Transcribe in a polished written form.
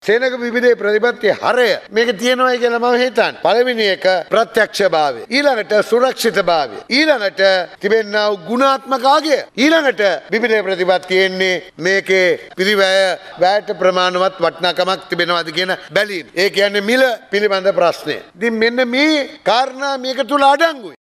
සේනක විවිධ ප්‍රතිපත්ති හරය මේක තියෙනවා කියලා මම හිතන්නේ. පළවෙනි එක ප්‍රත්‍යක්ෂභාවය. ඊළඟට සුරක්ෂිතභාවය. ඊළඟට තිබෙනා වූ ගුණාත්මක අගය. ඊළඟට විවිධ ප්‍රතිපත්ති එන්නේ මේකේ පිළිවැය වැයට ප්‍රමාණවත් වටිනාකමක් තිබෙනවද කියන බැලීම. ඒ කියන්නේ මිල පිළිබඳ ප්‍රශ්නය. ඉතින් මෙන්න මේ කාරණා මේක තුල අඩංගුයි.